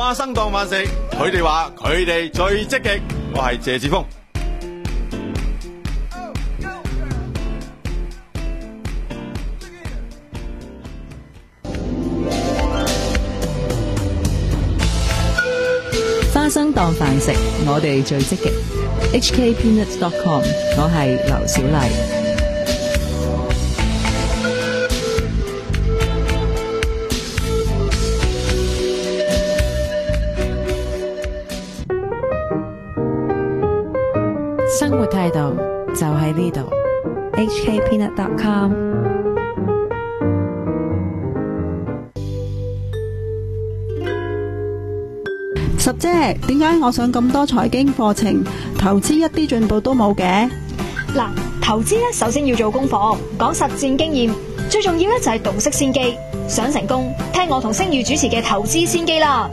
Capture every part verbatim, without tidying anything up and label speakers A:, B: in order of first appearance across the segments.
A: 花生當飯食，佢哋話佢哋最積極。我係謝志峰。
B: 花生當飯食，我哋最積極。H K peanuts dot com， 我係劉小麗。生活態度就喺呢度。H K peanut dot com。
C: 十姐，點解我上咁多財經課程，投資一啲進步都冇嘅？
D: 嗱，投資咧首先要做功課，講實戰經驗，最重要咧就係洞悉先機。想成功，聽我同星宇主持嘅投資先機啦。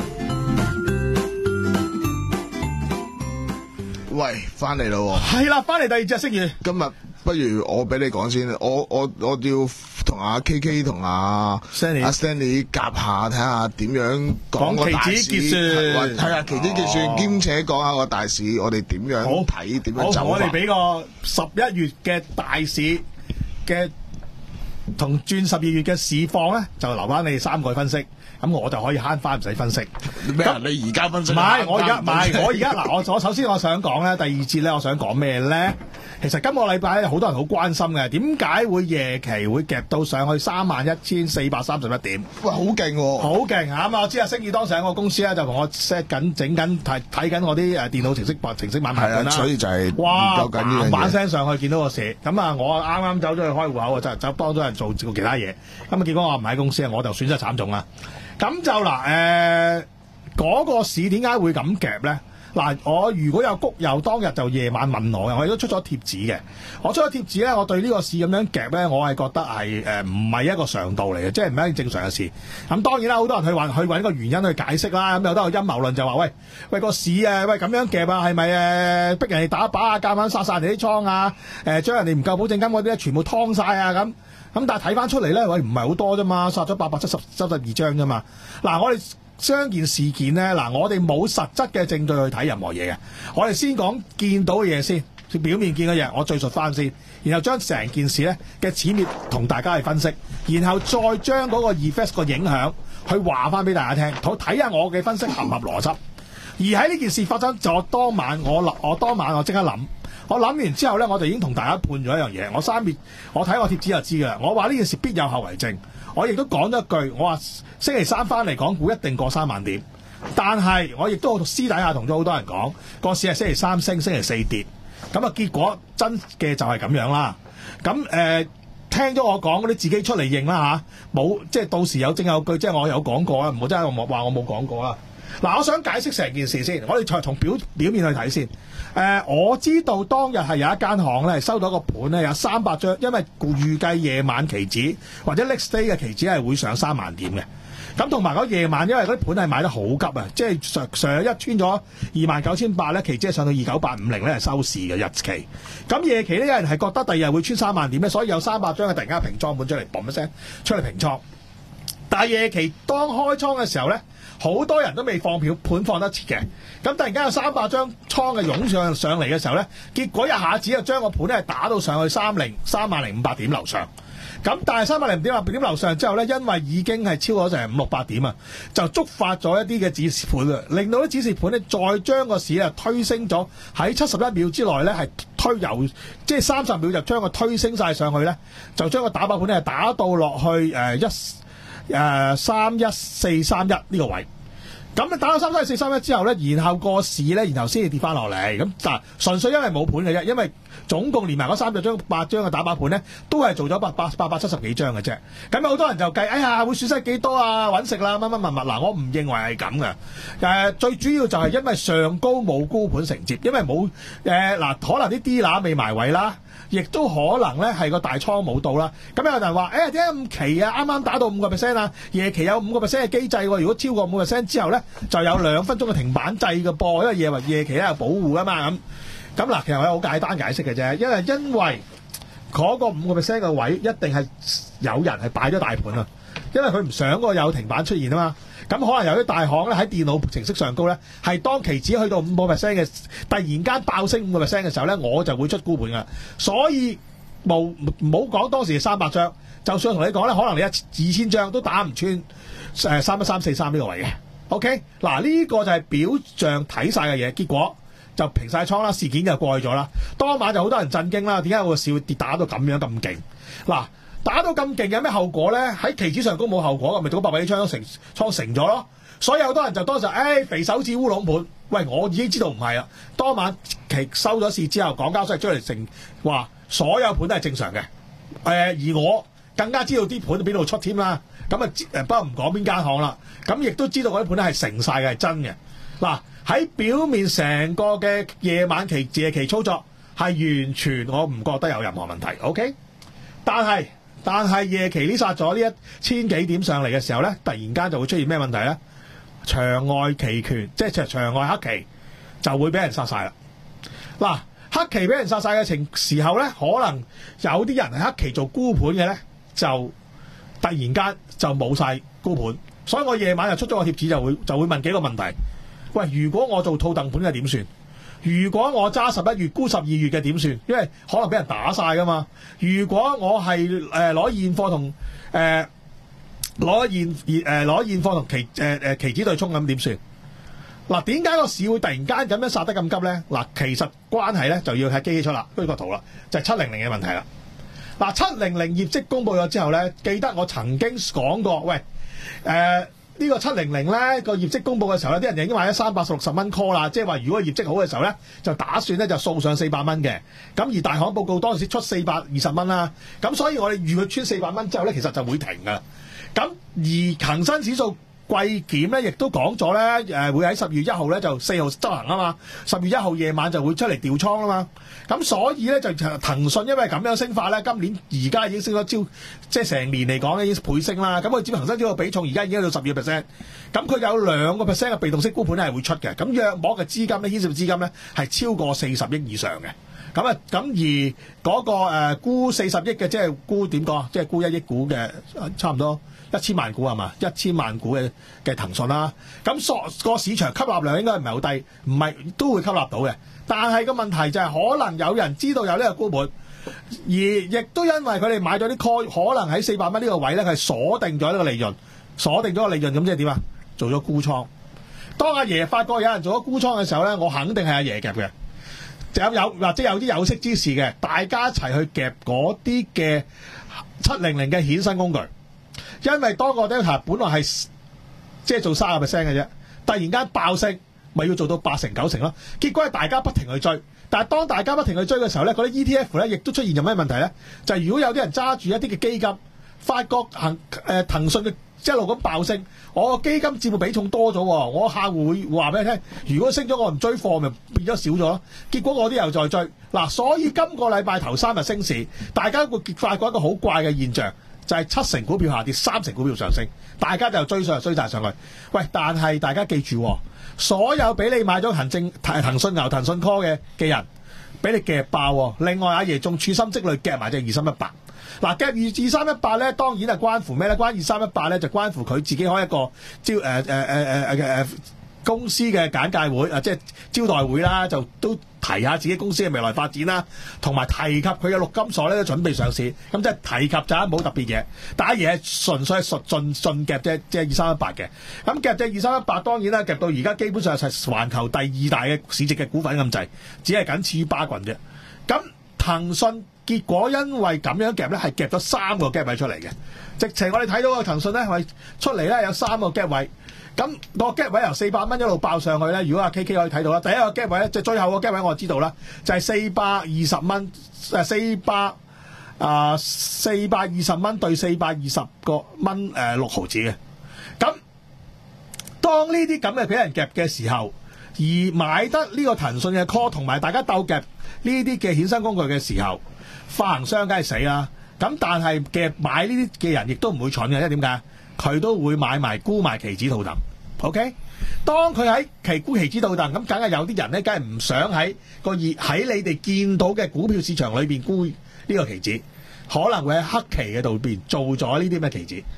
E: 喂，翻嚟咯，
F: 係啦，翻嚟第二隻星宇。
E: 今日不如我俾你講先，我我我要同阿 K K 同阿
F: Stanley
E: 阿 Stanley 夾下，睇下點樣講個大市，
F: 講期指結算，
E: 係啊，期指結算，兼且講下個大市，我哋點樣睇，點樣走法。
F: 好，我哋俾個十一月嘅大市嘅同轉十二月嘅市況咧，就留翻你哋三個去分析。咁我就可以慳翻唔使分析。
E: 咩啊？你而家分析？
F: 唔係，我而家唔係，我而家嗱，我我首先我想講咧，第二節咧，我想講咩咧？其實今個禮拜咧，好多人好關心嘅，點解會夜期會夾到上去三萬一千四百三十一點？
E: 喂，好勁喎！
F: 好勁嚇嘛！我知啊，星宇當時喺我公司咧，就同我 set 緊、整緊、睇睇緊我啲誒電腦程式程式買賣盤啦。
E: 所以就係
F: 哇，
E: 研究緊呢樣嘢。
F: 把聲上去見到個市，咁啊，我啱啱走咗去開戶口啊，就就幫咗人做做其他嘢。咁啊，結果我唔喺公司啊，我就損失慘重啦。咁就嗱，誒、呃、嗰、那個市點解會咁夾咧？嗱，我如果有谷友當日就夜晚問我嘅，我亦都出咗貼紙嘅。我出咗貼紙咧，我對呢個市咁樣夾咧，我係覺得係誒唔係一個常道嚟嘅，即係唔係一件正常嘅事。咁當然啦，好多人去揾去揾個原因去解釋啦。咁有得個陰謀論就話：喂喂個市啊，喂咁樣夾啊，係咪誒逼人哋打靶啊，夾硬殺晒人哋啲倉啊？誒、呃、將人哋唔夠保證金嗰啲咧，全部劏晒啊咁。咁但係睇翻出嚟咧，喂唔係好多啫嘛，殺咗八百七十七十二張啫嘛。嗱，我哋將件事件咧，嗱我哋冇實質嘅證據去睇任何嘢嘅，我哋先講見到嘅嘢先，表面見嘅嘢，我敘述翻先，然後將成件事咧嘅始末同大家去分析，然後再將嗰個 effect 個影響去話翻俾大家聽，好睇下我嘅分析合唔合邏輯。而喺呢件事發生就當晚我諗，我當晚我即刻諗。我諗完之後咧，我就已經同大家判咗一樣嘢。我三月我睇我貼紙就知㗎啦。我話呢件事必有後遺症。我亦都講咗一句，我話星期三翻嚟港股一定過三萬點。但係我亦都私底下同咗好多人講，個市係星期三升，星期四跌。咁啊結果真嘅就係咁樣啦。咁誒、呃、聽咗我講嗰啲自己出嚟認啦嚇，冇即係到時有證有據，即係我有講過啊，唔好真係我話我冇講過啦。嗱，我想解釋成件事先，我哋從從表表面去睇先。誒、呃，我知道當日係有一間行咧，收到一個盤咧，有三百張，因為預計夜晚期指或者 next day 嘅期指係會上三萬點嘅。咁同埋嗰夜晚，因為嗰啲盤係買得好急啊，即係上上一穿咗二萬九千八咧，期指係上到二九八五零咧係收市嘅日期。咁夜期呢，有人係覺得第二日會穿三萬點咧，所以有三百張嘅突然間平倉盤出嚟，嘣一聲出嚟平倉。但係夜期當開倉嘅時候咧，好多人都未放票，盤放得切嘅。咁突然間有三百張倉嘅湧上上嚟嘅時候咧，結果一下子就將個盤咧打到上去三零三萬零五百點樓上。咁但係三萬零點點樓上之後咧，因為已經係超咗成五六百點啊，就觸發咗一啲嘅指示盤啊，令到啲指示盤咧再將個市啊推升咗，喺七十一秒之內咧係推由即係三十秒就將個推升晒上去咧，就將個打靶盤咧打到落去誒一誒三一四三一呢個位。咁你打到三三四三一之後咧，然後個市咧，然後先至跌翻落嚟。咁嗱，純粹因為冇盤嘅啫，因為總共連埋嗰三隻張八張嘅打靶盤咧，都係做咗八百八百七十幾張嘅啫。咁有好多人就計，哎呀，會損失幾多啊？揾食啦，乜乜乜乜。嗱，我唔認為係咁嘅。誒、呃，最主要就係因為上高冇高盤承接，因為冇誒嗱，可能啲 D 乸未埋位啦。亦都可能咧係個大倉冇到啦，咁有人話：誒點解咁期啊？啱啱打到五個 percent 啊，夜期有五個 percent 嘅機制喎。如果超過五個 percent 之後咧，就有兩分鐘嘅停板制嘅噃，因為夜話夜期咧有保護噶嘛咁。咁嗱，其實我有好簡單解釋嘅啫，因為因為嗰個五個 percent 嘅位一定係有人係擺咗大盤啊。 因為佢唔想個有停板出現啊嘛。咁可能有啲大行咧喺電腦程式上高咧，係當期指去到五個 percent 嘅，突然間爆升五個 percent 嘅時候咧，我就會出沽盤噶。所以冇唔好講當時三百張，就算同你講咧，可能你一二千張都打唔穿誒三一三四三呢個位嘅。OK， 嗱呢個就係表象睇晒嘅嘢，結果就平晒倉啦，事件就過去咗啦。當晚就好多人震驚啦，點解個市會跌打到咁樣咁勁？嗱，打到咁勁有咩後果咧？喺期指上都冇後果嘅，咪做八百幾張都成倉成咗咯。所以好多人就當時誒、哎、肥手指烏龍盤，喂，我已經知道唔係啦。當晚期收咗市之後，港交所係出嚟成話所有盤都係正常嘅。誒、呃、而我更加知道啲盤邊度出添啦。咁啊誒，不過唔講邊間行啦。咁亦都知道嗰啲盤咧係成晒嘅，係真嘅。嗱，喺表面成個嘅夜晚期夜期操作係完全我唔覺得有任何問題。OK， 但係但係夜期呢殺咗呢一千幾點上嚟嘅時候咧，突然間就會出現咩問題咧？場外期權即係場外黑期就會俾人殺晒啦。嗱，黑期俾人殺晒嘅情時候咧，可能有啲人係黑期做沽盤嘅咧，就突然間就冇晒沽盤。所以我夜晚就出咗個貼紙，就會就會問幾個問題。喂，如果我做套戥盤嘅點算？如果我揸十一月沽十二月嘅點算？因為可能俾人打晒噶嘛。如果我係誒攞現貨同誒攞現誒攞現貨同期誒誒、呃、期指對沖咁點算？嗱，點解個市會突然間咁樣殺得咁急咧？嗱，其實關係咧就要睇機器出啦，呢個圖啦，就係七零零嘅問題啦。嗱，七零零業績公佈咗之後咧，記得我曾經講過，喂誒。呃呢個七零零咧個業績公佈嘅時候咧，啲人就已經買咗三百六十蚊 call 啦，即係話如果業績好嘅時候咧，就打算咧就掃上四百蚊嘅。咁而大行報告當時出四百二十蚊啦，咁所以我哋預佢穿四百蚊之後咧，其實就會停㗎。咁而恒生指數季檢咧，亦都講咗咧，誒會喺十月一號咧就四號執行啊嘛，十月一號夜晚就會出嚟調倉啊嘛。咁所以咧就騰訊因為咁樣升法咧，今年而家已經升咗超，即係成年嚟講咧已經倍升啦。咁佢佔恒生指數比重而家已經去到十二 percent，咁佢有兩個 percent 嘅被動式沽盤係會出嘅。咁約莫嘅資金咧，牽涉資金咧係超過四十億以上嘅。咁啊，咁而嗰、那個誒沽四十億嘅，即係沽點講，即係沽一億股嘅，差唔多一千萬股係嘛？一千萬股嘅嘅騰訊啦。咁所個市場吸納量應該唔係好低，唔係都會吸納到嘅。但係個問題就係可能有人知道有呢個沽盤，而亦都因為佢哋買咗啲 call，可能喺四百蚊呢個位咧係鎖定咗呢個利潤，鎖定咗個利潤，咁即係點啊？做咗沽倉。當阿爺發覺有人做咗沽倉嘅時候咧，我肯定係阿爺夾嘅。有有或者有啲有識之士嘅，大家一齊去夾嗰啲嘅七零零嘅衍生工具，因為當個 Delta 本來係即係做三十 percent 嘅啫，突然間爆升，咪要做到八成九成咯。結果係大家不停去追，但係當大家不停去追嘅時候咧，嗰啲 E T F 咧亦都出現咗咩問題咧？就係、是、如果有啲人揸住一啲嘅基金，發覺騰誒騰訊嘅一路咁爆升，我個基金佔嘅比重多咗，我客戶會話俾你聽，如果升咗我唔追貨，咪變咗少咗咯。結果我啲又再追嗱，所以今個禮拜頭三日升市，大家會發覺一個好怪嘅現象，就係、是、七成股票下跌，三成股票上升，大家就追上追晒上去。喂，但係大家記住，所有俾你買咗騰證騰訊牛、騰訊 call 嘅嘅人，俾你夾爆。另外阿爺仲處心積慮夾埋隻二三一八。嗱，夾二二三一八咧，當然係關乎咩咧？關二三一八咧，就關乎佢自己開一個招誒誒誒誒誒公司嘅簡介會啊，即係招待會啦，就都提下自己公司嘅未來發展啦，同埋提及佢嘅陸金所咧都準備上市，咁即係提及就冇特別嘢。但係嘢係純粹係純盡盡夾啫，即係二三一八嘅。咁夾隻二三一八當然啦，夾到而家基本上係環球第二大嘅市值嘅股份咁滯，只係僅次於巴郡啫。咁騰訊結果因為咁樣夾咧，係夾咗三個 gap 位出嚟嘅。直情我哋睇到個騰訊咧，係出嚟咧有三個 gap 位。咁、那個 gap 位由四百蚊一路爆上去咧，如果阿 K K 可以睇到啦，第一個 gap 位咧，就最後個 gap 位我就知道啦，就係四百二十蚊，誒四百啊四百二十蚊對四百二十個蚊誒六毫子嘅。咁當呢啲咁嘅俾人夾嘅時候，而買得呢個騰訊嘅 call 同埋大家鬥夾呢啲嘅衍生工具嘅時候，發行商梗係死啦。咁但係嘅買呢啲嘅人亦都唔會蠢嘅，因為點解？佢都會買埋沽埋期指套戥。OK， 當佢喺期沽期指套戥，咁梗係有啲人咧，梗係唔想喺個熱喺你哋見到嘅股票市場裏邊沽呢個期指，可能會喺黑期嘅度邊做咗呢啲咩期指。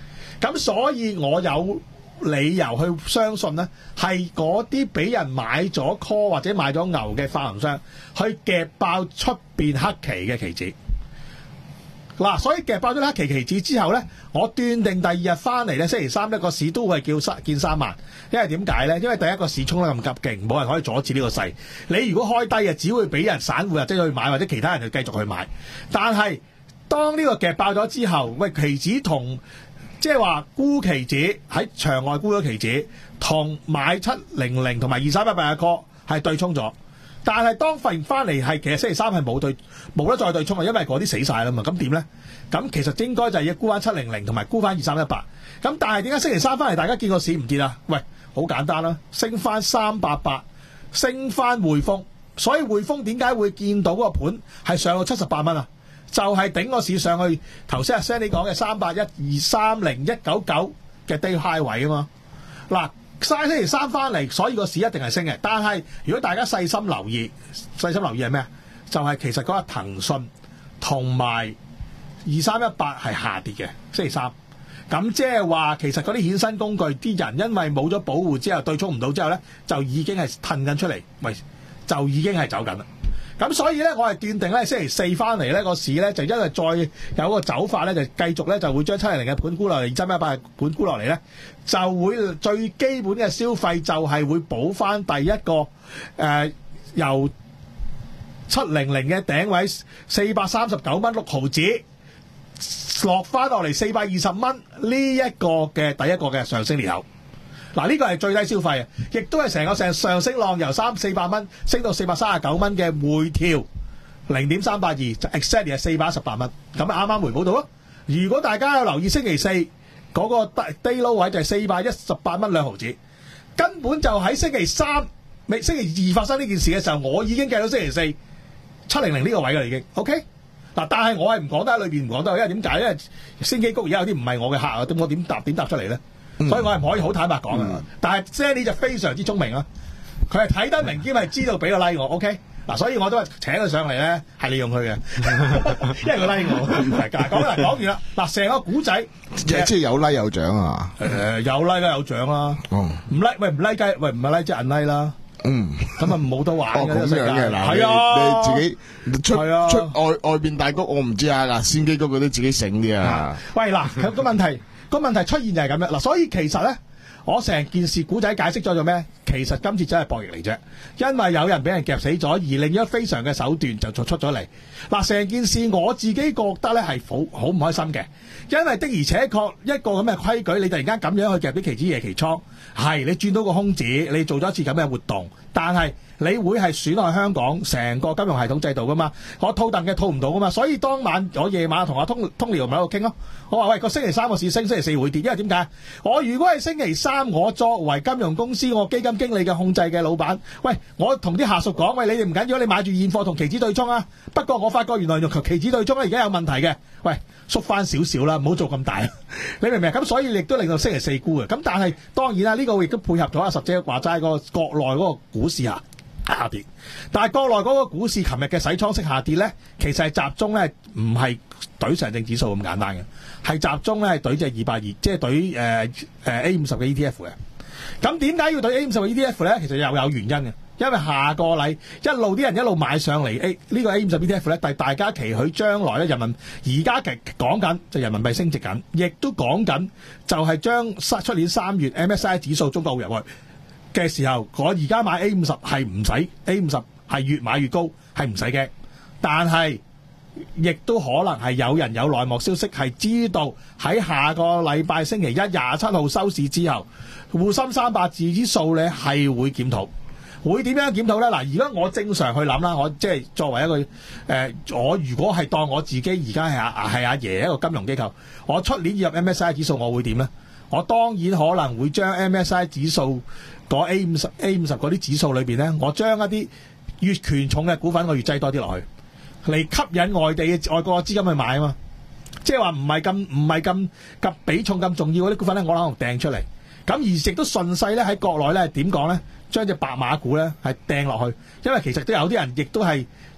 F: 咁所以我有理由去相信咧，係嗰啲俾人買咗 call 或者買咗牛嘅發行商，去夾爆出邊黑期嘅期指。嗱，所以夾爆咗黑期期指之後咧，我斷定第二日翻嚟咧，星期三呢個市都會叫三見三萬。因為點解咧？因為第一個市衝得咁急勁，冇人可以阻止呢個勢。你如果開低嘅，只會俾人散戶或者去買，或者其他人去繼續去買。但係當呢個夾爆咗之後，喂，期指同即係話沽期指喺場外沽咗期指，同買七零零同埋二三一八嘅 call 係對沖咗。但係當發現翻嚟係其實星期三係冇對冇得再對沖啊，因為嗰啲死晒啦嘛。咁點咧？咁其實應該就係要沽翻七零零同埋沽翻二三一八。咁但係點解星期三翻嚟大家見個市唔跌啊？喂，好簡單啦，升翻三百八，升翻匯豐。所以匯豐點解會見到嗰個盤係上到七十八蚊啊？就係、是、頂個市上去頭先阿 Sandy 講嘅三八一二三零一九九嘅低 high 位啊嘛。嗱，曬星期三翻嚟，所以個市一定係升嘅。但係如果大家細心留意，細心留意係咩？就係、是、其實嗰個騰訊同埋二三一八係下跌嘅星期三。咁即係話其實嗰啲衍生工具啲人因為冇咗保護之後對沖唔到之後咧，就已經係褪緊出嚟，喂，就已經係走緊啦。咁所以咧，我係斷定咧，星期四翻嚟咧個市咧，就因為再有個走法咧，就繼續咧就會將七零零嘅盤沽落嚟，二三一八嘅盤沽落嚟咧，就會最基本嘅消費就係會補翻第一個誒、呃、由七零零嘅頂位四百三十九蚊六毫子落翻落嚟四百二十蚊呢一個嘅第一個嘅上升裂口。嗱，呢個係最低消費啊，亦都係成個成上升浪由三四百蚊升到四百三十九蚊嘅回調零點三八二，就 exactly 係四百一十八蚊，咁啱啱回補到咯。如果大家有留意星期四嗰個低 low 位就係四百一十八蚊兩毫子，根本就喺星期三未星期二發生呢件事嘅時候，我已經計到星期四七零零呢個位㗎啦已經 OK。嗱，但係我係唔講得喺裏邊唔講得，因為點解？因為星基谷而家有啲唔係我嘅客啊，咁我點答點答出嚟咧？嗯、所以我係唔可以好坦白講嘅、嗯。但係 Sandy 就非常之聰明啦，佢係睇得明兼係知道俾個 like 我 OK。嗱，所以我都係請佢上嚟咧，係利用佢嘅，因為佢 like 我大家講啦，講完啦。嗱，成個古仔
E: 即係有 like 有獎啊！
F: 誒、呃，有 like 啦，有獎啦。哦，唔 like 喂唔 like 雞喂唔係 like 即係 unlike 啦。嗯，咁啊冇得玩嘅呢個世界。係啊，
E: 你自己出啊出外外邊大谷，我唔知啊。嗱，先機谷嗰啲自己醒啲啊。
F: 喂，嗱，個問題個問題出現就係咁樣。嗱，所以其實咧，我成件事古仔解釋咗做咩？其實今次真係博弈嚟啫，因為有人俾人夾死咗，而另一非常嘅手段就做出咗嚟。嗱，成件事我自己覺得咧係好好唔開心嘅，因為的而且確一個咁嘅規矩，你突然間咁樣去夾啲期指夜期倉，係你轉到個空子，你做咗一次咁嘅活動，但係你會係損害香港成個金融系統制度噶嘛？我套戥嘅套唔到噶嘛？所以當晚我夜晚同阿通通聊咪喺度傾咯。我話喂，個星期三個市升，星期四會跌，因為點解？我如果係星期三，我作為金融公司我基金經理嘅控制嘅老闆，喂，我同啲下屬講，喂，你哋唔緊要，你買住現貨同期指對沖啊。不過我發覺原來用期指對沖咧而家有問題嘅，喂，縮翻少少啦，唔好做咁大。你明唔明？咁所以亦都令到星期四沽嘅。咁但係當然啦，呢、這個亦都配合咗阿十姐話齋個國內嗰個股市啊。下跌，但係國內嗰個股市琴日嘅洗倉式下跌咧，其實係集中咧，唔係懟上證指數咁簡單嘅，係集中咧係懟隻二百二，即係懟誒誒 A 五十嘅 E T F 嘅。咁點解要懟 A 五十嘅 E T F 咧？其實又有原因嘅，因為下個禮一路啲人一路買上嚟 A 呢個 A 五十 E T F 咧，但係大家期許將來咧人民而家其講緊就人民幣升值緊，亦都講緊就係將出年三月 M S C I 指數中國會入去嘅時候，我而家買 A 五十係唔使 A 五十係越買越高，係唔使嘅。但係亦都可能係有人有內幕消息係知道喺下個禮拜星期一廿七號收市之後，滬深三百指數咧係會檢討，會點樣檢討咧？嗱，如果我正常去諗啦，我即係作為一個誒、呃，我如果係當我自己而家係阿係阿爺一個金融機構，我出年要入 M S C I 指數，我會點咧？我當然可能會將 M S C I 指數嗰 A 五十 A 五十嗰啲指數裏邊咧，我將一啲越權重嘅股份我越擠多啲落去，嚟吸引外地嘅外國嘅資金去買啊嘛。即係話唔係咁唔係咁咁比重咁重要嗰啲股份咧，我可能掟出嚟。咁而亦都順勢咧喺國內咧點講咧，將隻白馬股咧係掟落去，因為其實都有啲人亦都係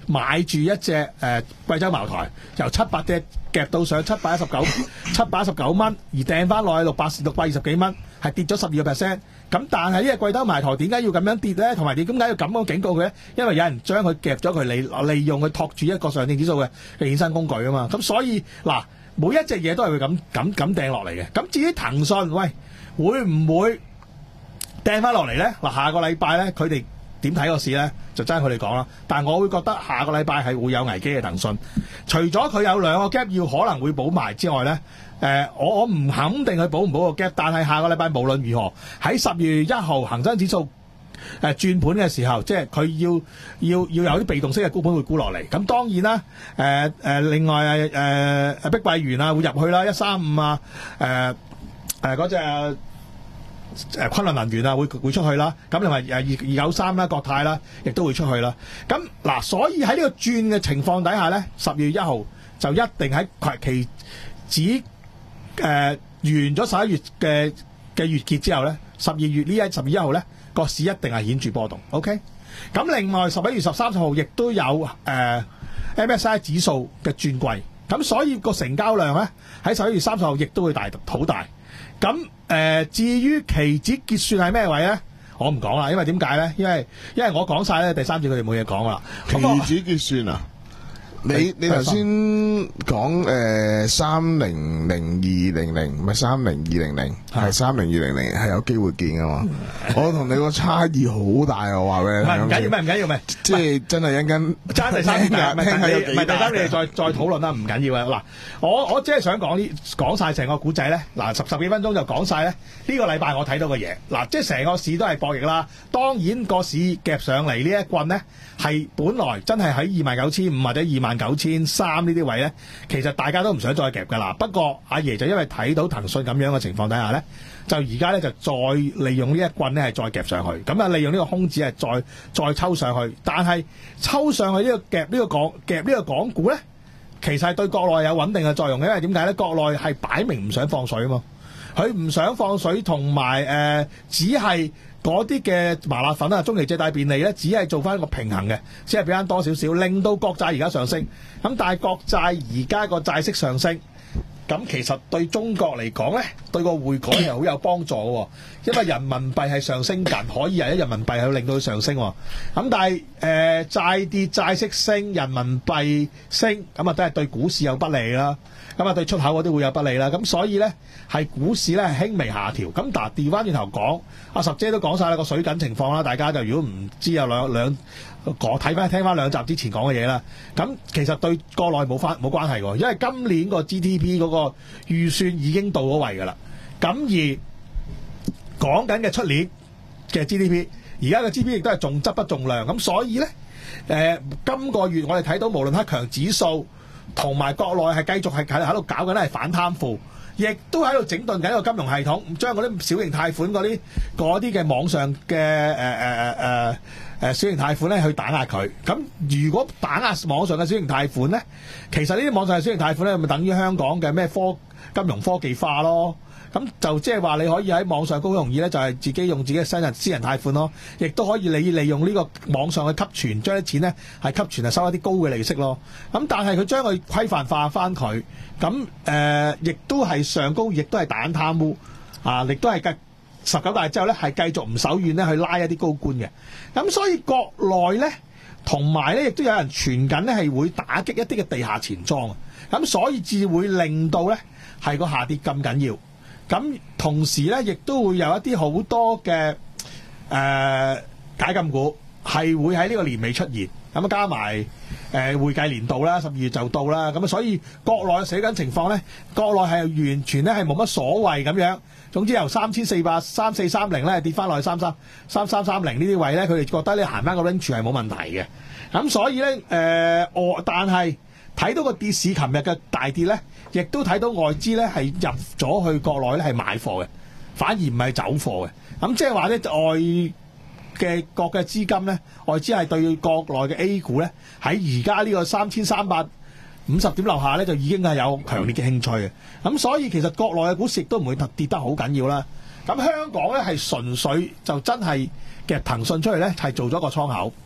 F: 買住一隻誒、呃、貴州茅台，由七百隻夾到上七百一十九七百一十九蚊，而掟翻落去六百六百二十幾蚊，係跌咗十二個 percent。咁但係呢隻貴州茅台點解要咁樣跌咧？同埋點解要咁樣警告佢咧？因為有人將佢夾咗佢利利用佢托住一個上證指數嘅嘅衍生工具啊嘛。咁所以嗱，每一隻嘢都係會咁咁咁掟落嚟嘅。咁至於騰訊，喂，會唔會掟翻落嚟咧？嗱，下個禮拜咧，佢哋點睇個市咧，就爭佢哋講啦。但係我會覺得下個禮拜係會有危機嘅騰訊。除咗佢有兩個 gap 要可能會補埋之外咧，誒、呃，我我唔肯定佢補唔補個 gap。但係下個禮拜無論如何，喺十月一號恒生指數誒、呃、轉盤嘅時候，即係佢要要要有啲被動式嘅沽盤會沽落嚟。咁當然啦，誒、呃、誒、呃，另外誒誒、呃、碧桂園啊會入去啦，一三五啊，誒誒嗰隻。誒昆侖能源啊，會會出去啦。咁另外誒二二九三啦，國泰啦，亦都會出去啦。咁嗱，所以喺呢個轉嘅情況底下咧，十月一號就一定喺期指誒、呃、完咗十一月嘅嘅月結之後咧，十二月呢一十月一號咧個市一定係顯著波動。OK。咁另外十一月十三號亦都有誒、呃、M S C I 指數嘅轉季，咁所以個成交量咧喺十一月三十號亦都會大好大。咁誒、呃，至於期指結算係咩位咧？我唔講啦，因為點解咧？因為因為我講晒咧，第三節佢哋冇嘢講噶啦。
E: 期指結算啊？你你頭先講誒三零零二零零，唔係三零二零零，係三零二零零，係有機會見噶嘛？我同你個差異好大啊！我話俾你聽，
F: 唔緊要，咩唔緊要咩？
E: 即係真係一陣
F: 爭第三節，唔係
E: 聽
F: 第三，你哋再再討論啦，唔緊要啊！嗱，我我只係想講啲講晒成個古仔咧。嗱，十十幾分鐘就講晒咧。呢個禮拜我睇到嘅嘢，嗱，即係成個市都係博弈啦。當然個市夾上嚟呢一棍咧，係本來真係喺二萬九千五或者二萬九千三呢啲位咧，其實大家都唔想再夾噶啦。不過阿爺就因為睇到騰訊咁樣嘅情況底下咧，就而家咧就再利用呢一棍咧係再夾上去，咁啊利用呢個空子係再再抽上去。但係抽上去呢個夾呢個港夾呢個港股咧，其實係對國內有穩定嘅作用嘅，因為點解咧？國內係擺明唔想放水啊嘛，佢唔想放水，同埋誒只係嗰啲嘅麻辣粉啊，中期借貸便利咧，只係做翻一個平衡嘅，只係俾翻多少少，令到國債而家上升。咁但係國債而家個債息上升，咁其實對中國嚟講咧，對個匯改係好有幫助嘅，因為人民幣係上升緊，可以係人民幣去令到佢上升。咁但係誒、呃、債跌債息升，人民幣升，咁啊都係對股市有不利啦。咁啊對出口嗰啲會有不利啦。咁所以咧係股市咧係輕微下調。咁嗱調翻轉頭講，阿十姐都講晒啦個水緊情況啦。大家就如果唔知有兩兩講睇翻聽翻兩集之前講嘅嘢啦。咁其實對國內冇翻冇關係喎，因為今年個 G D P 嗰個預算已經到咗位㗎啦。咁而講緊嘅出年嘅 G D P， 而家嘅 G D P 亦都係重質不重量。咁所以咧誒、呃，今個月我哋睇到無論黑強指數同埋國內係繼續係喺度搞緊咧係反貪腐，亦都喺度整頓緊一個金融系統，將嗰啲小型貸款嗰啲嗰啲嘅網上嘅誒誒誒誒小型貸款咧去打壓佢。咁如果打壓網上嘅小型貸款咧，其實呢啲網上嘅小型貸款咧，咪等於香港嘅咩科金融科技化咯。咁就即係話你可以喺網上高容易咧，就係自己用自己嘅私人私人貸款咯，亦都可以你利用呢個網上去吸存，將啲錢咧係吸存係收一啲高嘅利息咯。咁但係佢將佢規範化翻佢，咁誒亦都係上高，亦都係打貪污啊，亦都係繼十九大之後咧係繼續唔手軟咧去拉一啲高官嘅。咁所以國內咧同埋咧亦都有人傳緊咧係會打擊一啲嘅地下錢莊啊，咁所以至會令到咧係個下跌咁緊要。咁同時咧，亦都會有一啲好多嘅誒、呃、解禁股係會喺呢個年尾出現，咁啊加埋誒、呃、會計年度啦，十二月就到啦，咁啊所以國內嘅死緊情況咧，國內係完全咧係冇乜所謂咁樣。總之由三千四百三四三零咧跌翻落去三三三三三零呢啲位咧，佢哋覺得你行翻個 range 係冇問題嘅。咁所以咧誒，我、呃、但係睇到個跌市，琴日嘅大跌咧，亦都睇到外資咧係入咗去國內咧係買貨嘅，反而唔係走貨嘅。咁即係話咧，外嘅國嘅資金咧，外資係對國內嘅 A 股咧喺而家呢個三千三百五十點樓下咧，就已經係有強烈嘅興趣嘅。咁所以其實國內嘅股市亦都唔會跌得好緊要啦。咁香港咧係純粹就真係嘅騰訊出嚟咧係做咗個倉口。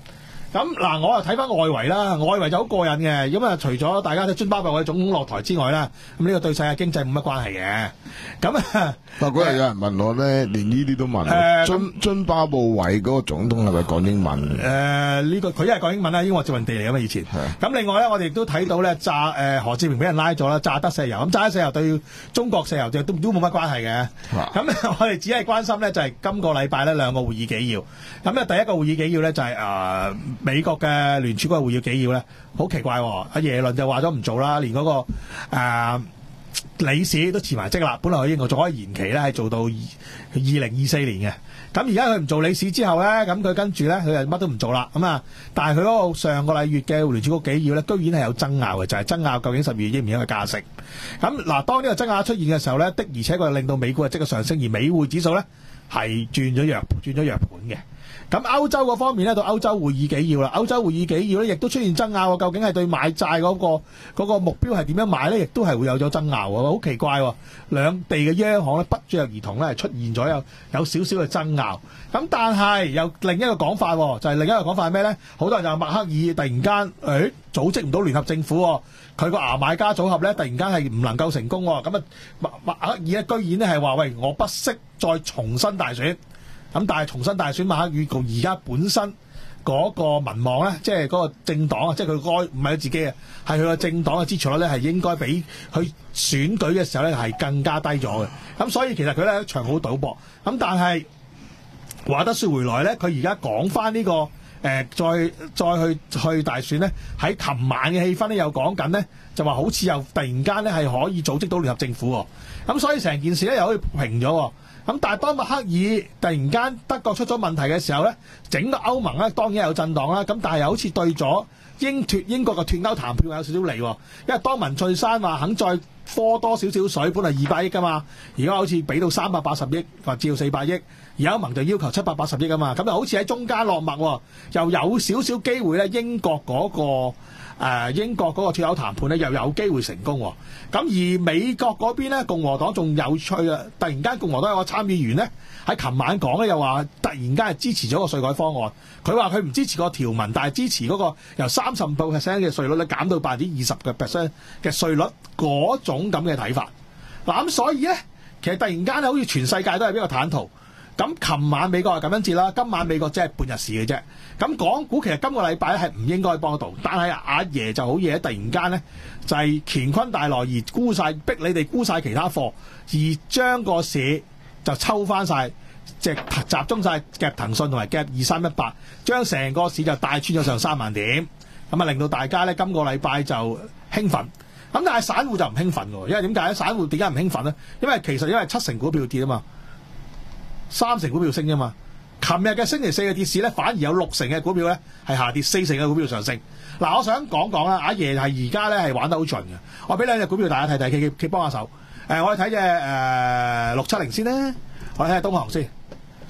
F: 咁嗱，我又睇翻外圍啦，外圍就好過癮嘅。咁啊，除咗大家睇津巴布韋總統落台之外啦，咁呢個對世界經濟冇乜關係嘅。咁啊，
E: 嗱嗰日有人問我咧，連呢啲都問。
F: 誒
E: 津津巴布韋嗰個總統係咪講英文？
F: 誒呢個佢一係講英文啦，英國殖民地嚟㗎嘛以前。咁另外咧，我哋亦都睇到咧，炸誒何志明俾人拉咗啦，炸得石油。咁炸得石油對中國石油就都都冇乜關係嘅。咁我哋只係關心咧，就係今個禮拜呢兩個會議紀要。咁咧第一個會議紀要咧就係誒。美國嘅聯儲局會議紀要咧，好奇怪喎、哦！阿耶倫就話咗唔做啦，連嗰、那個誒、呃、理事都辭埋職啦。本來佢英國仲可以延期咧，係做到二零二四年嘅。咁而家佢唔做理事之後咧，咁佢跟住咧，佢就乜都唔做啦。咁啊，但係佢嗰個上個禮月嘅聯儲局紀要咧，居然係有爭拗嘅，就係、是、爭拗究竟十二月應唔應該加息。咁嗱，當呢個爭拗出現嘅時候咧，的而且確令到美股嘅即刻上升，而美匯指數咧係轉咗弱，轉咗弱盤嘅。咁歐洲嗰方面咧，到歐洲會議紀要啦，歐洲會議紀要咧，亦都出現爭拗喎。究竟係對買債嗰、那個嗰、那個目標係點樣買咧？亦都係會有咗爭拗喎。好奇怪喎！兩地嘅央行咧不約而同咧係出現咗有有少少嘅爭拗。咁但係有另一個講法，就係、是、另一個講法係咩咧？好多人就話默克爾突然間誒、哎、組織唔到聯合政府，佢個牙買加組合咧突然間係唔能夠成功。咁啊默默克爾咧居然咧係話喂，我不惜再重新大選。咁但係重新大選，默克爾共而家本身嗰個民望咧，即係嗰個政黨啊，即係佢該唔係佢自己啊，係佢個政黨嘅支持率咧，係應該比佢選舉嘅時候咧係更加低咗嘅。咁所以其實佢咧一場好賭博。咁但係話得說回來咧，佢而家講翻呢個誒、呃，再再去去大選咧，喺琴晚嘅氣氛咧又講緊咧，就話好似又突然間咧係可以組織到聯合政府喎。咁所以成件事咧又可以平咗喎。咁但係當默克爾突然間德國出咗問題嘅時候咧，整個歐盟咧當然有震盪啦。咁但係又好似對咗英脱英國嘅脱歐談判有少少利喎。因為當文翠珊話肯再科多少少水，本嚟二百億噶嘛，而家好似俾到三百八十億或至到四百億，而歐盟就要求七百八十億啊嘛。咁就好似喺中間落墨喎，又有少少機會咧，英國嗰個。誒、呃、英國嗰個脱歐談判咧又有機會成功喎。咁而美國嗰邊咧，共和黨仲有趣啊！突然間共和黨有個參議員咧喺琴晚講咧，又話突然間係支持咗個稅改方案。佢話佢唔支持個條文，但係支持嗰個由三十五 percent 嘅稅率咧減到百分之二十嘅 percent 嘅稅率嗰種咁嘅睇法。嗱咁所以咧，其實突然間好似全世界都係比較坦途。咁琴晚美國係咁樣節啦，今晚美國只係半日市嘅啫。咁港股其實今個禮拜咧係唔應該幫到，但係阿爺就好嘢，突然間咧就係、是、乾坤大挪移，沽晒逼你哋沽晒其他貨，而將個市就抽翻晒，即係集中晒夾騰訊同埋夾二三一八，將成個市就帶穿咗上三萬點，咁啊令到大家咧今個禮拜就興奮。咁但係散戶就唔興奮喎，因為點解咧？散戶點解唔興奮咧？因為其實因為七成股票跌啊嘛。三成股票升啫嘛，琴日嘅星期四嘅跌市咧，反而有六成嘅股票咧係下跌，四成嘅股票上升。嗱，我想講講啦，阿爺係而家咧係玩得好盡嘅。我俾兩隻股票大家睇睇，佢佢幫下手。誒、呃，我哋睇隻誒六七零先啦，我哋睇下東航先。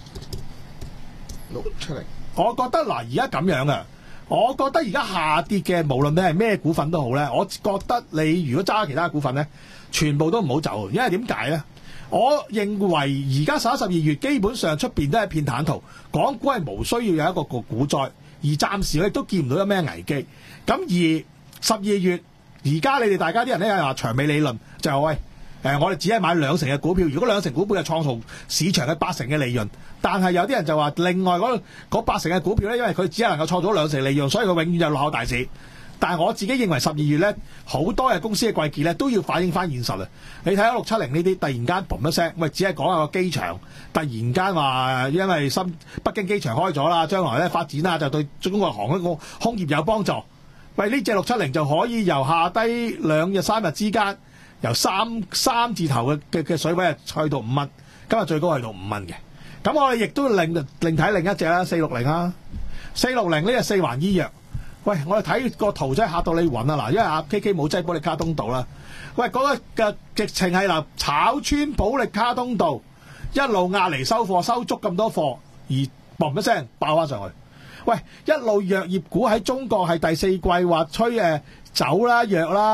E: 六七零，
F: 我覺得嗱，而家咁樣嘅，我覺得而家下跌嘅，無論你係咩股份都好咧，我覺得你如果揸其他股份咧，全部都唔好走，因為點解咧？我認為而家十一、十二月基本上出邊都係一片坦途，港股係無需要有一個個股災，而暫時咧都見唔到有咩危機。咁而十二月，而家你哋大家啲人咧話長尾理論就係、是、喂，誒、呃、我哋只係買兩成嘅股票，如果兩成股票係創造市場嘅八成嘅利潤，但係有啲人就話另外嗰八成嘅股票咧，因為佢只係能夠創造兩成利潤，所以佢永遠就落後大市。但係我自己認為十二月咧，好多嘅公司嘅季結咧都要反映翻現實啊！你睇下六七零呢啲，突然間嘣一聲，喂，只係講下個機場，突然間話因為深北京機場開咗啦，將來咧發展啦，就對中國航空個空業有幫助。喂，呢隻六七零就可以由下低兩日三日之間，由三三字頭嘅嘅嘅水位去到五蚊，今日最高去到五蚊嘅。咁我哋亦都另另睇另一隻啦，四六零啊，四六零呢隻四環醫藥。喂，我哋睇個圖真係嚇到你暈啊！嗱，因為阿 K K 冇擠保力加通道啦。喂，嗰、那個嘅直情係嗱炒穿保力加通道，一路壓嚟收貨，收足咁多貨，而嘣一聲爆翻上去。喂，一路藥業股喺中國係第四季話吹誒走啦藥啦，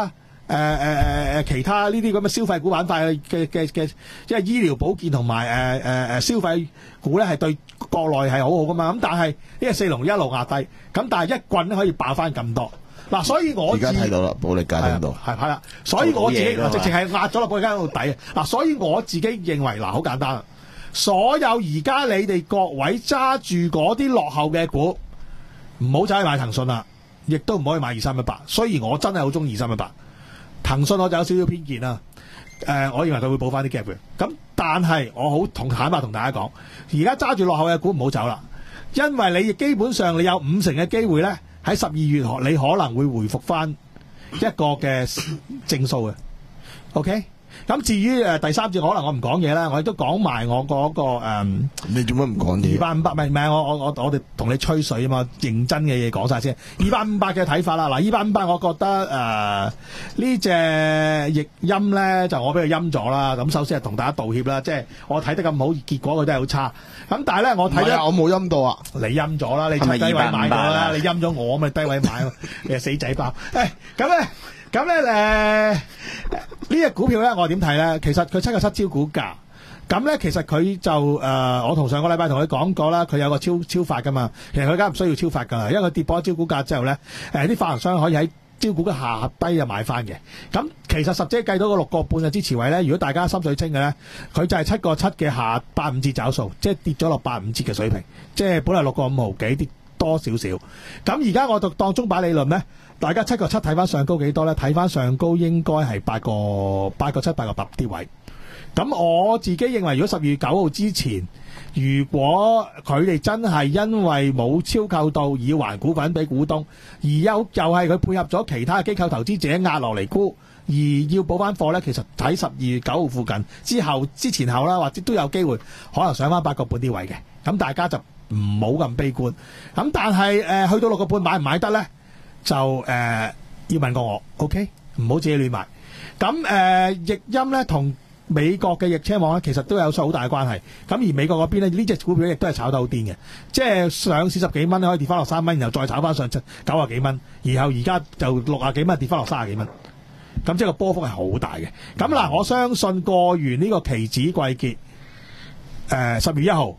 F: 誒誒誒其他呢啲咁嘅消費股板塊嘅嘅嘅，即係醫療保健同埋誒誒誒消費股咧，係對國內係好好噶嘛。咁但係呢個四龍一路壓低，咁但係一棍可以爆翻咁多。嗱、啊，所以我
E: 而家睇到啦，保利加通道
F: 係係啦，所以我自己
E: 做到嘢㗎嘛
F: 直情係壓咗落保利加通道底啊！嗱，所以我自己認為嗱，好簡單啊，所有而家你哋各位揸住嗰啲落後嘅股，唔好走去買騰訊啦，亦都唔可以買二三一八。雖然我真係好中意二三一八。騰訊我就有少少偏見啦，誒、呃，我認為佢會補翻啲 gap 嘅。咁但係我好同坦白同大家講，而家揸住落後嘅股唔好走啦，因為你基本上你有五成嘅機會咧，喺十二月你可能會回復翻一個嘅正數嘅。OK，咁至於誒第三節可能我唔講嘢啦，我亦都講埋我嗰、那個誒。嗯
E: 你做乜唔講嘢？
F: 二百五百唔係唔係我我我我哋同你吹水啊嘛，認真嘅嘢講晒先。二百五百嘅睇法啦，嗱，二百五百我覺得誒、呃、呢隻譯音咧就我俾佢陰咗啦。咁首先係同大家道歉啦，即係我睇得咁好，結果佢都係好差。咁但係咧我睇咧，
E: 我冇陰到啊，
F: 你陰咗啦，你低位買咗啦，你陰咗我咪低位買，你係死仔包。誒咁咧。咁咧誒呢隻股票咧，我點睇咧？其實佢七個七招股價，咁咧其實佢就誒、呃，我同上個禮拜同佢講過啦，佢有個超超發噶嘛。其實佢而家唔需要超發噶啦，因為佢跌破咗招股價之後咧，誒、呃、啲發行商可以喺招股嘅下低就買翻嘅。咁其實實際計到個六個半嘅支持位咧，如果大家心水清嘅咧，佢就係七個七嘅下八五折找數，即係跌咗落八五折嘅水平，即係本來六個五毫幾跌多少少。咁而家我就當中擺理論咧。大家七個七睇翻上高幾多咧？睇翻上高應該係八個八個七八個八啲位。咁我自己認為，如果十二月九號之前，如果佢哋真係因為冇超購到而要還股份俾股東，而又又係佢配合咗其他機構投資者壓落嚟沽，而要補翻貨咧，其實喺十二月九號附近之後之前後啦，或者都有機會可能上翻八個半啲位嘅。咁大家就唔好咁悲觀。咁但係誒、呃、去到六個半買唔買得咧？就誒、呃、要問過我 ，OK， 唔好自己亂買。咁誒、呃、譯音咧同美國嘅譯車網咧，其實都有好大嘅關係。咁而美國嗰邊咧，呢隻股票亦都係炒得好癲嘅，即係上市十幾蚊可以跌翻落三蚊，然後再炒翻上九啊幾蚊，然後而家就六啊幾蚊跌翻落三啊幾蚊。咁即係個波幅係好大嘅。咁嗱，我相信過完呢個期指季結，誒十月一號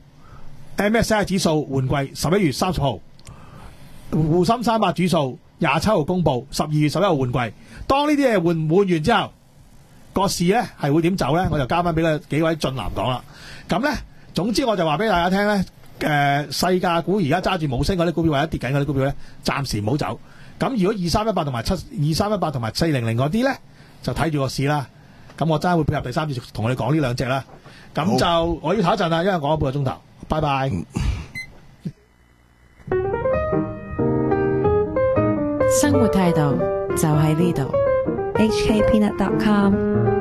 F: M S C I 指數換季十一月三十號，滬深三百指數廿七號公布，十二月十一號換季。當呢啲嘢換換完之後，個市咧係會點走咧？我就交翻俾佢幾位俊男講啦。咁咧，總之我就話俾大家聽咧，誒、呃，細價股而家揸住冇升嗰啲股票或者跌緊嗰啲股票咧，暫時唔好走。咁如果二三一八同埋七二三一八同埋四零零嗰啲咧，就睇住個市啦。咁我真係會配合第三節同你講呢兩隻啦。咁就我要唞一陣啦，因為講咗半個鐘頭。拜拜。
B: 生活態度就喺呢度。
C: H K Peanut dot com